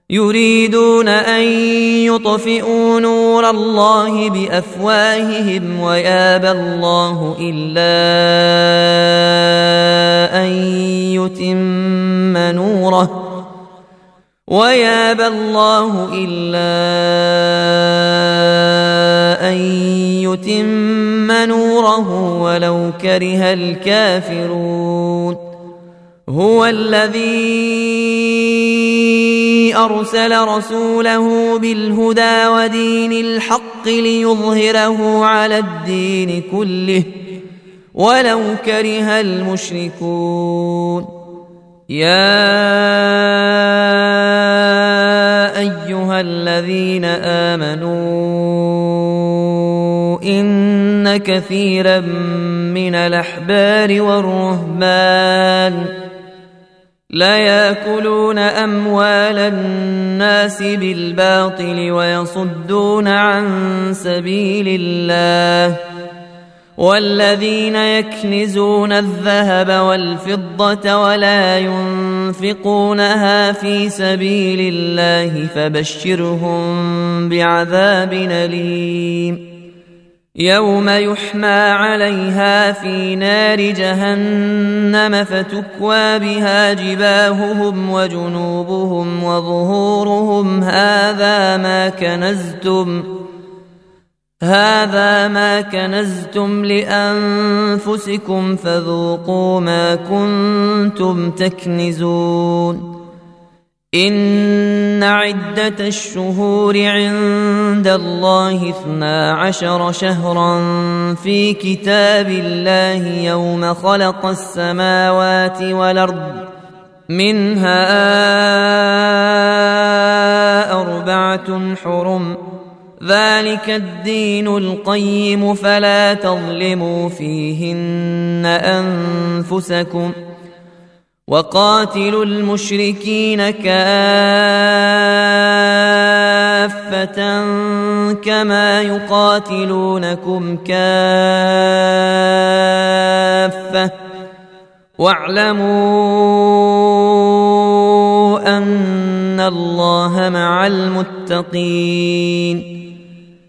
يريدون أن يطفئوا نور الله بأفواههم ويابى الله إلا أن يتم نوره ولو كره الكافرون. هو الذي أرسل رسوله بالهدى ودين الحق ليظهره على الدين كله ولو كره المشركون. يا أيها الذين آمنوا إن كثيرا من الأحبار والرهبان ليأكلون أموال الناس بالباطل ويصدون عن سبيل الله، والذين يكنزون الذهب والفضة ولا ينفقونها في سبيل الله فبشرهم بعذاب أليم يوم يحمى عليها في نار جهنم فتكوى بها جباههم وجنوبهم وظهورهم هذا ما كنزتم لأنفسكم فذوقوا ما كنتم تكنزون. إن عدة الشهور عند الله 12 شهرا في كتاب الله يوم خلق السماوات والأرض منها 4 حرم ذلك الدين القيم فلا تظلموا فيهن أنفسكم وقاتلوا المشركين كافة كما يقاتلونكم كافة واعلموا أن الله مع المتقين.